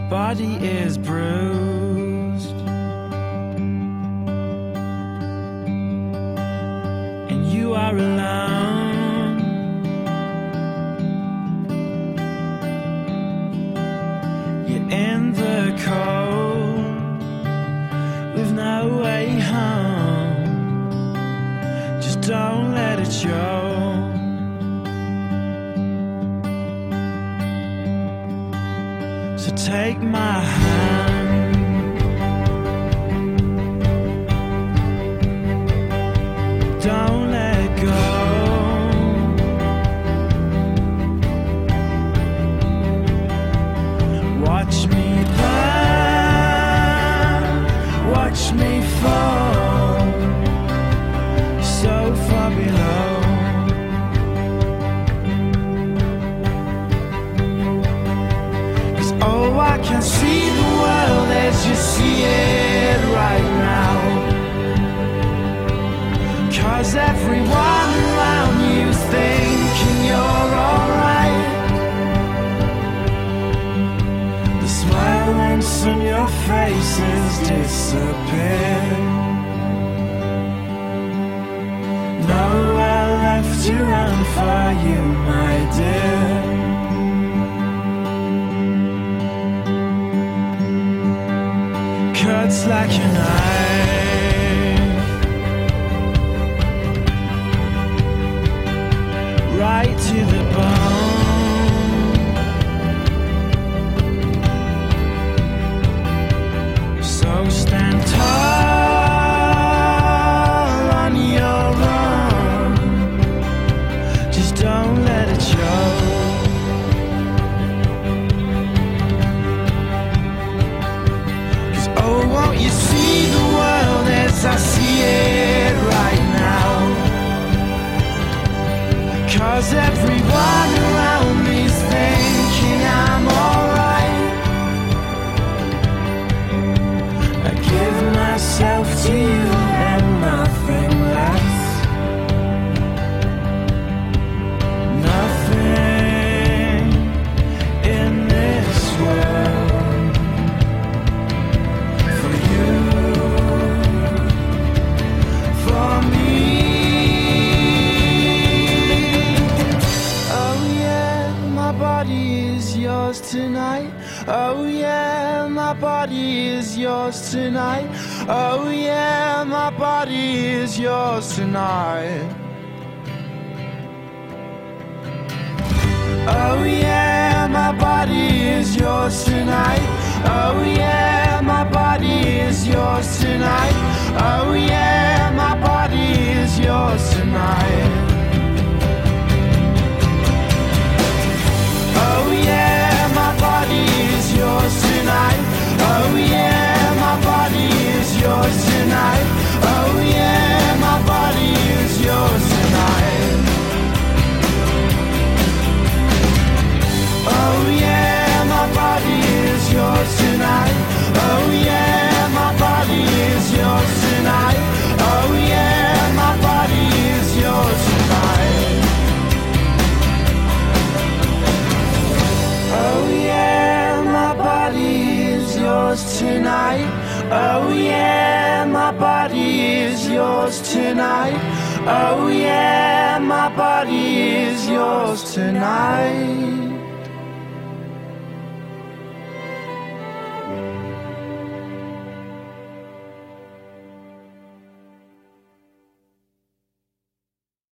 body is bruised, and you are alone. You're in the cold with no way home. Just don't let it show. So take my hand, don't let go. Watch me burn, watch me fall, so far below. Oh, I can see the world as you see it right now. 'Cause everyone around you's thinking you're alright. The smiles on your faces disappear. Nowhere left to run for you, my dear. Cuts like a knife, right to the bone. So stand tall on your own. Just don't let it show. Oh, won't you see the world as I see it right now? 'Cause everyone around me's thinking I'm alright. I give myself to you and nothing less. Nothing in this world. For me, oh yeah, my body is yours tonight. Oh yeah, my body is yours tonight. Oh yeah, my body is yours tonight. Oh yeah, my body is yours tonight. Oh yeah, my body is yours tonight. Oh yeah, my body is yours tonight. Oh yeah, my body is yours tonight. Oh yeah, my body is yours tonight. Oh yeah, my body is yours tonight. Oh yeah, my body is yours tonight. Oh yeah, my body is yours tonight. Oh yeah, my body is yours tonight. Oh yeah, my body is yours tonight. Oh yeah, my body is yours tonight. Oh yeah, my body is yours tonight.